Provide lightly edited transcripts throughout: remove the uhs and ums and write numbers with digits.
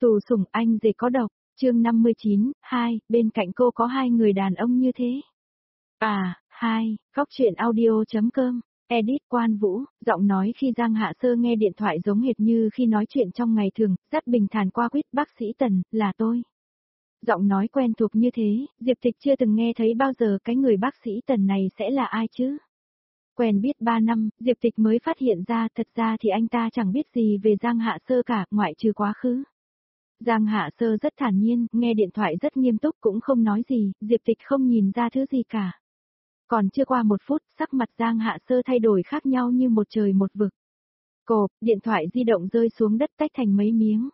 Tù sủng anh rể có độc, chương 59, 2, bên cạnh cô có hai người đàn ông như thế. À, 2, góc truyện audio.com, edit Quan Vũ, giọng nói khi Giang Hạ Sơ nghe điện thoại giống hệt như khi nói chuyện trong ngày thường, rất bình thản qua quýt bác sĩ Tần, là tôi. Giọng nói quen thuộc như thế, Diệp Tịch chưa từng nghe thấy bao giờ cái người bác sĩ Tần này sẽ là ai chứ. Quen biết 3 năm, Diệp Tịch mới phát hiện ra thật ra thì anh ta chẳng biết gì về Giang Hạ Sơ cả, ngoại trừ quá khứ. Giang Hạ Sơ rất thản nhiên, nghe điện thoại rất nghiêm túc cũng không nói gì, Diệp Tịch không nhìn ra thứ gì cả. Còn chưa qua 1 phút, sắc mặt Giang Hạ Sơ thay đổi khác nhau như một trời một vực. Cộp, điện thoại di động rơi xuống đất tách thành mấy miếng.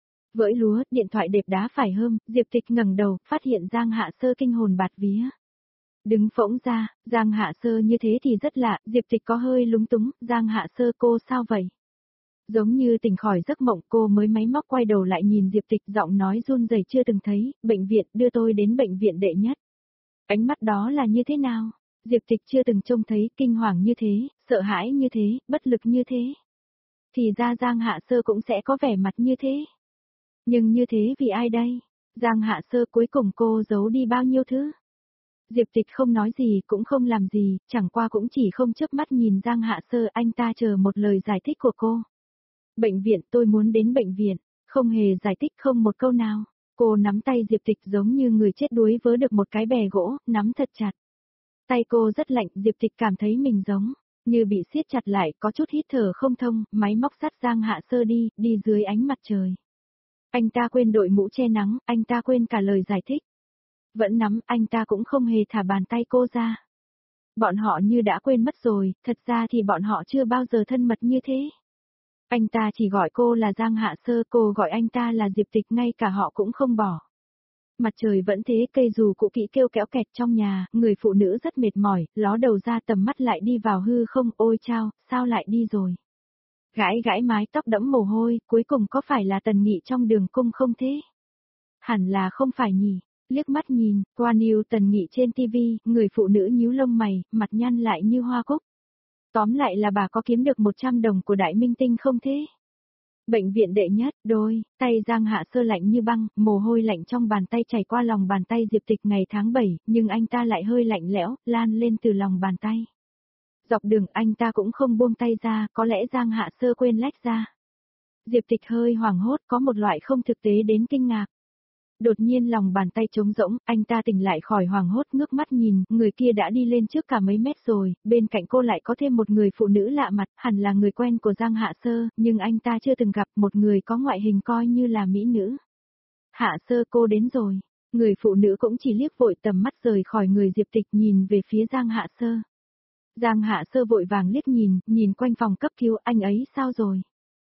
Vỡ lúa, điện thoại đệp đá phải hơm, Diệp Tịch ngẩng đầu, phát hiện Giang Hạ Sơ kinh hồn bạt vía. Đứng phỗng ra, Giang Hạ Sơ như thế thì rất lạ, Diệp Tịch có hơi lúng túng, Giang Hạ Sơ cô sao vậy? Giống như tỉnh khỏi giấc mộng cô mới máy móc quay đầu lại nhìn Diệp Tịch giọng nói run rẩy chưa từng thấy, bệnh viện đưa tôi đến bệnh viện đệ nhất. Ánh mắt đó là như thế nào? Diệp Tịch chưa từng trông thấy kinh hoàng như thế, sợ hãi như thế, bất lực như thế. Thì ra Giang Hạ Sơ cũng sẽ có vẻ mặt như thế. Nhưng như thế vì ai đây? Giang Hạ Sơ cuối cùng cô giấu đi bao nhiêu thứ? Diệp Tịch không nói gì cũng không làm gì, chẳng qua cũng chỉ không chớp mắt nhìn Giang Hạ Sơ, anh ta chờ một lời giải thích của cô. Bệnh viện, tôi muốn đến bệnh viện, không hề giải thích không một câu nào. Cô nắm tay Diệp Tịch giống như người chết đuối vớ được một cái bè gỗ, nắm thật chặt. Tay cô rất lạnh, Diệp Tịch cảm thấy mình giống như bị siết chặt lại, có chút hít thở không thông, máy móc sắt Giang Hạ Sơ đi dưới ánh mặt trời. Anh ta quên đội mũ che nắng, anh ta quên cả lời giải thích. Vẫn nắm, anh ta cũng không hề thả bàn tay cô ra. Bọn họ như đã quên mất rồi, thật ra thì bọn họ chưa bao giờ thân mật như thế. Anh ta chỉ gọi cô là Giang Hạ Sơ, cô gọi anh ta là Diệp Tịch, ngay cả họ cũng không bỏ. Mặt trời vẫn thế, cây dù cũ kỹ kêu kéo kẹt trong nhà, người phụ nữ rất mệt mỏi, ló đầu ra tầm mắt lại đi vào hư không, ôi chao, sao lại đi rồi? Gãi gãi mái tóc đẫm mồ hôi, cuối cùng có phải là Tần Nghị trong đường cung không thế? Hẳn là không phải nhỉ. Liếc mắt nhìn, qua News Tần Nghị trên TV, người phụ nữ nhíu lông mày, mặt nhăn lại như hoa cúc. Tóm lại là bà có kiếm được 100 đồng của đại minh tinh không thế? Bệnh viện đệ nhất, đôi, tay Giang Hạ Sơ lạnh như băng, mồ hôi lạnh trong bàn tay chảy qua lòng bàn tay Diệp Tịch ngày tháng 7, nhưng anh ta lại hơi lạnh lẽo, lan lên từ lòng bàn tay. Dọc đường anh ta cũng không buông tay ra, có lẽ Giang Hạ Sơ quên lách ra. Diệp Tịch hơi hoảng hốt, có một loại không thực tế đến kinh ngạc. Đột nhiên lòng bàn tay trống rỗng, anh ta tỉnh lại khỏi hoảng hốt, ngước mắt nhìn, người kia đã đi lên trước cả mấy mét rồi, bên cạnh cô lại có thêm một người phụ nữ lạ mặt, hẳn là người quen của Giang Hạ Sơ, nhưng anh ta chưa từng gặp một người có ngoại hình coi như là mỹ nữ. Hạ Sơ, cô đến rồi. Người phụ nữ cũng chỉ liếc vội tầm mắt rời khỏi người Diệp Tịch nhìn về phía Giang Hạ Sơ. Giang Hạ Sơ vội vàng liếc nhìn quanh phòng cấp cứu, anh ấy sao rồi?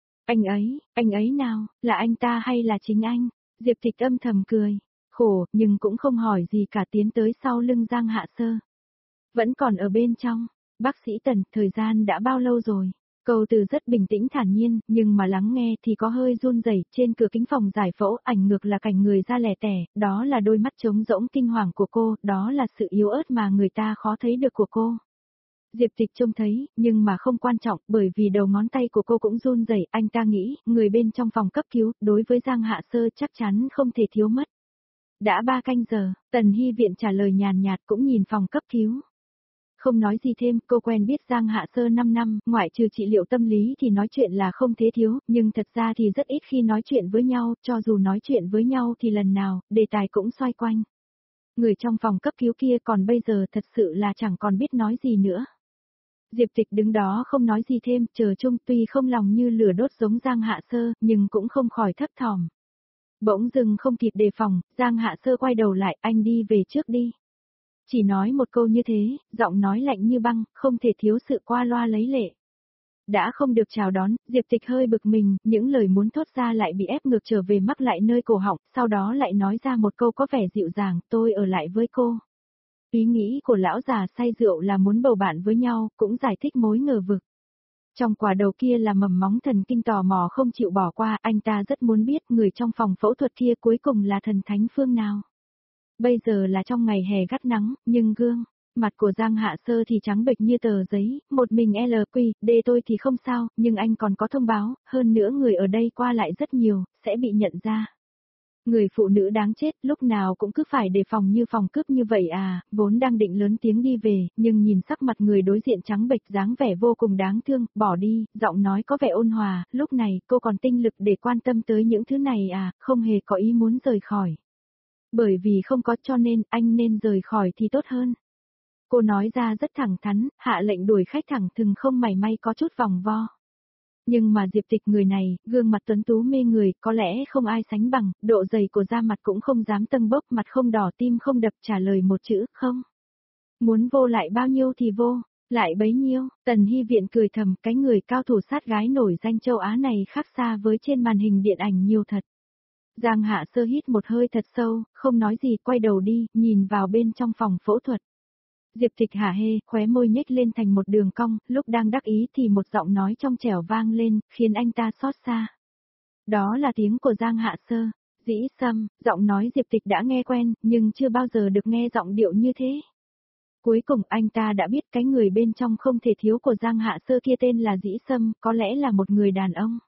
Anh ấy nào, là anh ta hay là chính anh? Diệp Tịch âm thầm cười, khổ, nhưng cũng không hỏi gì cả, tiến tới sau lưng Giang Hạ Sơ. Vẫn còn ở bên trong, bác sĩ Tần, thời gian đã bao lâu rồi? Câu từ rất bình tĩnh thản nhiên, nhưng mà lắng nghe thì có hơi run rẩy. Trên cửa kính phòng giải phẫu, ảnh ngược là cảnh người da lẻ tẻ, đó là đôi mắt trống rỗng kinh hoàng của cô, đó là sự yếu ớt mà người ta khó thấy được của cô. Diệp Tịch trông thấy, nhưng mà không quan trọng, bởi vì đầu ngón tay của cô cũng run rẩy. Anh ta nghĩ, người bên trong phòng cấp cứu, đối với Giang Hạ Sơ chắc chắn không thể thiếu mất. Đã 3 canh giờ, Tần Hy Viện trả lời nhàn nhạt cũng nhìn phòng cấp cứu. Không nói gì thêm, cô quen biết Giang Hạ Sơ 5 năm, ngoại trừ trị liệu tâm lý thì nói chuyện là không thế thiếu, nhưng thật ra thì rất ít khi nói chuyện với nhau, cho dù nói chuyện với nhau thì lần nào, đề tài cũng xoay quanh. Người trong phòng cấp cứu kia còn bây giờ thật sự là chẳng còn biết nói gì nữa. Diệp Tịch đứng đó không nói gì thêm, chờ chung, tuy không lòng như lửa đốt giống Giang Hạ Sơ, nhưng cũng không khỏi thấp thỏm. Bỗng dưng không kịp đề phòng, Giang Hạ Sơ quay đầu lại, anh đi về trước đi. Chỉ nói một câu như thế, giọng nói lạnh như băng, không thể thiếu sự qua loa lấy lệ. Đã không được chào đón, Diệp Tịch hơi bực mình, những lời muốn thốt ra lại bị ép ngược trở về mắc lại nơi cổ họng, sau đó lại nói ra một câu có vẻ dịu dàng, tôi ở lại với cô. Ý nghĩ của lão già say rượu là muốn bầu bạn với nhau, cũng giải thích mối ngờ vực. Trong quả đầu kia là mầm móng thần kinh tò mò không chịu bỏ qua, anh ta rất muốn biết người trong phòng phẫu thuật kia cuối cùng là thần thánh phương nào. Bây giờ là trong ngày hè gắt nắng, nhưng gương Mặt của Giang Hạ Sơ thì trắng bệch như tờ giấy, một mình LQD tôi thì không sao, nhưng anh còn có thông báo, hơn nữa người ở đây qua lại rất nhiều, sẽ bị nhận ra. Người phụ nữ đáng chết, lúc nào cũng cứ phải đề phòng như phòng cướp như vậy à, vốn đang định lớn tiếng đi về, nhưng nhìn sắc mặt người đối diện trắng bệch dáng vẻ vô cùng đáng thương, bỏ đi, giọng nói có vẻ ôn hòa, lúc này cô còn tinh lực để quan tâm tới những thứ này à, không hề có ý muốn rời khỏi. Bởi vì không có cho nên anh nên rời khỏi thì tốt hơn. Cô nói ra rất thẳng thắn, hạ lệnh đuổi khách thẳng thừng không mảy may có chút vòng vo. Nhưng mà Diệp Tịch người này, gương mặt tuấn tú mê người, có lẽ không ai sánh bằng, độ dày của da mặt cũng không dám tâng bốc, mặt không đỏ tim không đập trả lời một chữ, không. Muốn vô lại bao nhiêu thì vô, lại bấy nhiêu, Tần Hy Viện cười thầm, cái người cao thủ sát gái nổi danh châu Á này khác xa với trên màn hình điện ảnh nhiều thật. Giang Hạ Sơ hít một hơi thật sâu, không nói gì, quay đầu đi, nhìn vào bên trong phòng phẫu thuật. Diệp Tịch hả hê, khóe môi nhếch lên thành một đường cong, lúc đang đắc ý thì một giọng nói trong trẻo vang lên, khiến anh ta xót xa. Đó là tiếng của Giang Hạ Sơ. Dĩ Sâm, giọng nói Diệp Tịch đã nghe quen, nhưng chưa bao giờ được nghe giọng điệu như thế. Cuối cùng anh ta đã biết cái người bên trong không thể thiếu của Giang Hạ Sơ kia tên là Dĩ Sâm, có lẽ là một người đàn ông.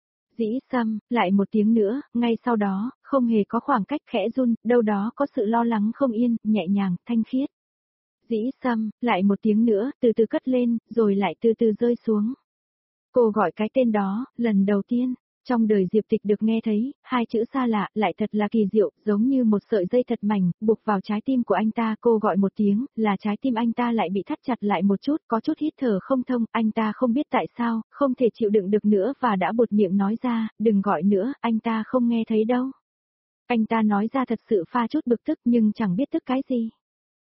Dĩ Sâm, lại một tiếng nữa, ngay sau đó, không hề có khoảng cách khẽ run, đâu đó có sự lo lắng không yên, nhẹ nhàng, thanh khiết. Dĩ Sâm, lại một tiếng nữa, từ từ cất lên, rồi lại từ từ rơi xuống. Cô gọi cái tên đó, lần đầu tiên, trong đời Diệp Tịch được nghe thấy, hai chữ xa lạ, lại thật là kỳ diệu, giống như một sợi dây thật mảnh, buộc vào trái tim của anh ta. Cô gọi một tiếng, là trái tim anh ta lại bị thắt chặt lại một chút, có chút hít thở không thông, anh ta không biết tại sao, không thể chịu đựng được nữa và đã buột miệng nói ra, đừng gọi nữa, anh ta không nghe thấy đâu. Anh ta nói ra thật sự pha chút bực tức nhưng chẳng biết tức cái gì.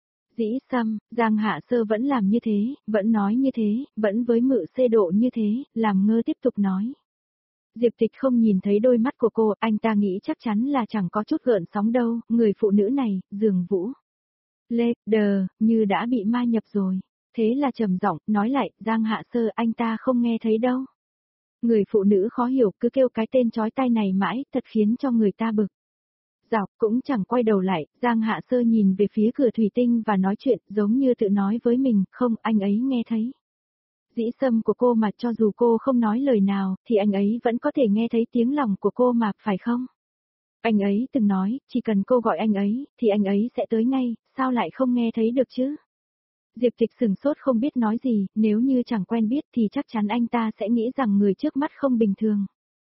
Dĩ Sâm, Giang Hạ Sơ vẫn làm như thế, vẫn nói như thế, vẫn với mự xê độ như thế, làm ngơ tiếp tục nói. Diệp Tịch không nhìn thấy đôi mắt của cô, anh ta nghĩ chắc chắn là chẳng có chút gợn sóng đâu, người phụ nữ này, Dường Vũ. Lê, đờ, như đã bị ma nhập rồi. Thế là trầm giọng, nói lại, Giang Hạ Sơ anh ta không nghe thấy đâu. Người phụ nữ khó hiểu cứ kêu cái tên chói tai này mãi, thật khiến cho người ta bực. Dọc cũng chẳng quay đầu lại, Giang Hạ Sơ nhìn về phía cửa thủy tinh và nói chuyện giống như tự nói với mình, không, anh ấy nghe thấy. Dĩ Sâm của cô mà cho dù cô không nói lời nào, thì anh ấy vẫn có thể nghe thấy tiếng lòng của cô mà, phải không? Anh ấy từng nói, chỉ cần cô gọi anh ấy, thì anh ấy sẽ tới ngay, sao lại không nghe thấy được chứ? Diệp Tịch sừng sốt không biết nói gì, nếu như chẳng quen biết thì chắc chắn anh ta sẽ nghĩ rằng người trước mắt không bình thường.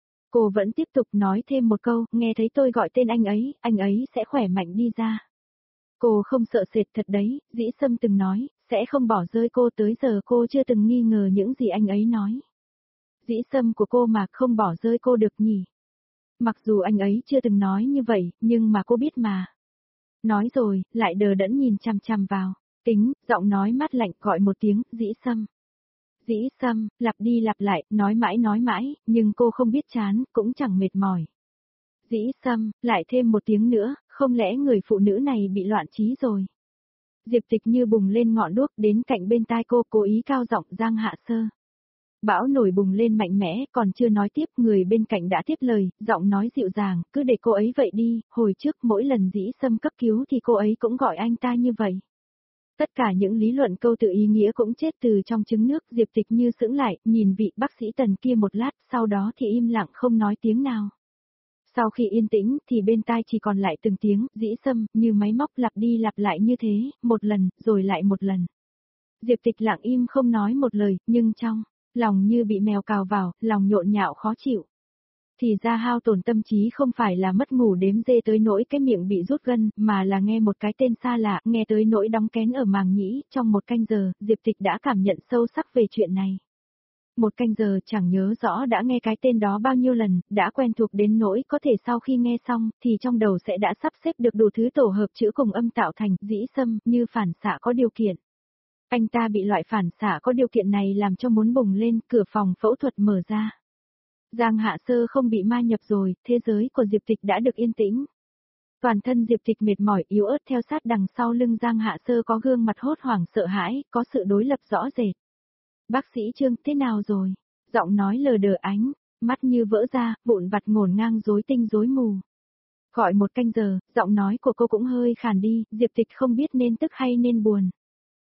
Cô vẫn tiếp tục nói thêm một câu, nghe thấy tôi gọi tên anh ấy sẽ khỏe mạnh đi ra. Cô không sợ sệt thật đấy, Dĩ Sâm từng nói, sẽ không bỏ rơi cô, tới giờ cô chưa từng nghi ngờ những gì anh ấy nói. Dĩ Sâm của cô mà không bỏ rơi cô được nhỉ? Mặc dù anh ấy chưa từng nói như vậy, nhưng mà cô biết mà. Nói rồi, lại đờ đẫn nhìn chằm chằm vào. Tính, giọng nói mát lạnh gọi một tiếng, Dĩ Sâm. Dĩ Sâm, lặp đi lặp lại, nói mãi, nhưng cô không biết chán, cũng chẳng mệt mỏi. Dĩ Sâm, lại thêm một tiếng nữa, không lẽ người phụ nữ này bị loạn trí rồi. Diệp Tịch như bùng lên ngọn đuốc đến cạnh bên tai cô, cố ý cao giọng, Giang Hạ Sơ. Bão nổi bùng lên mạnh mẽ, còn chưa nói tiếp, người bên cạnh đã tiếp lời, giọng nói dịu dàng, cứ để cô ấy vậy đi, hồi trước mỗi lần Dĩ Sâm cấp cứu thì cô ấy cũng gọi anh ta như vậy. Tất cả những lý luận câu tự ý nghĩa cũng chết từ trong trứng nước, Diệp Tịch như sững lại, nhìn vị bác sĩ Tần kia một lát, sau đó thì im lặng không nói tiếng nào. Sau khi yên tĩnh thì bên tai chỉ còn lại từng tiếng, Dĩ Sâm, như máy móc lặp đi lặp lại như thế, một lần, rồi lại một lần. Diệp Tịch lặng im không nói một lời, nhưng trong lòng như bị mèo cào vào, lòng nhộn nhạo khó chịu. Thì ra hao tổn tâm trí không phải là mất ngủ đếm dê tới nỗi cái miệng bị rút gân, mà là nghe một cái tên xa lạ, nghe tới nỗi đóng kén ở màng nhĩ, trong một canh giờ, Diệp Tịch đã cảm nhận sâu sắc về chuyện này. Một canh giờ chẳng nhớ rõ đã nghe cái tên đó bao nhiêu lần, đã quen thuộc đến nỗi có thể sau khi nghe xong, thì trong đầu sẽ đã sắp xếp được đủ thứ tổ hợp chữ cùng âm tạo thành, Dĩ Sâm, như phản xạ có điều kiện. Anh ta bị loại phản xạ có điều kiện này làm cho muốn bùng lên, cửa phòng phẫu thuật mở ra. Giang Hạ Sơ không bị ma nhập rồi, thế giới của Diệp Tịch đã được yên tĩnh. Toàn thân Diệp Tịch mệt mỏi yếu ớt theo sát đằng sau lưng Giang Hạ Sơ có gương mặt hốt hoảng sợ hãi, có sự đối lập rõ rệt. Bác sĩ Trương, thế nào rồi? Giọng nói lờ đờ ánh, mắt như vỡ ra, vụn vặt ngổn ngang rối tinh rối mù. Gọi một canh giờ, giọng nói của cô cũng hơi khàn đi, Diệp Tịch không biết nên tức hay nên buồn.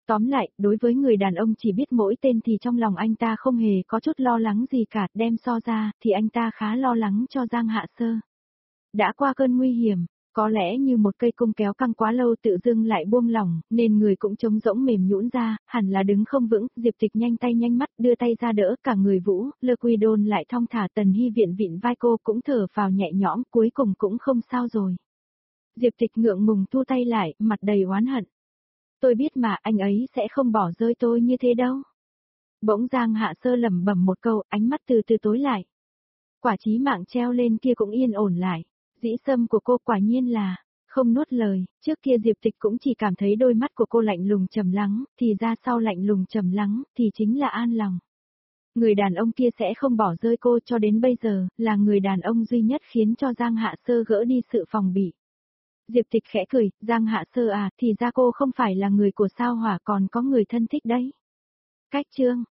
Tóm lại, đối với người đàn ông chỉ biết mỗi tên thì trong lòng anh ta không hề có chút lo lắng gì cả, đem so ra, thì anh ta khá lo lắng cho Giang Hạ Sơ. Đã qua cơn nguy hiểm, có lẽ như một cây cung kéo căng quá lâu tự dưng lại buông lỏng, nên người cũng trống rỗng mềm nhũn ra, hẳn là đứng không vững, Diệp Tịch nhanh tay nhanh mắt đưa tay ra đỡ cả người Vũ, Lơ Quy Đôn lại thong thả Tần Hy viện vịn vai cô cũng thở phào nhẹ nhõm, cuối cùng cũng không sao rồi. Diệp Tịch ngượng ngùng thu tay lại, mặt đầy oán hận. Tôi biết mà anh ấy sẽ không bỏ rơi tôi như thế đâu. Bỗng Giang Hạ Sơ lẩm bẩm một câu, ánh mắt từ từ tối lại. Quả chí mạng treo lên kia cũng yên ổn lại. Dĩ sâm của cô quả nhiên là, không nuốt lời, trước kia Diệp Tịch cũng chỉ cảm thấy đôi mắt của cô lạnh lùng trầm lắng, thì ra sau lạnh lùng trầm lắng, thì chính là an lòng. Người đàn ông kia sẽ không bỏ rơi cô cho đến bây giờ, là người đàn ông duy nhất khiến cho Giang Hạ Sơ gỡ đi sự phòng bị. Diệp Tịch khẽ cười, Giang Hạ Sơ à, thì ra cô không phải là người của sao hỏa còn có người thân thích đấy. Cách chương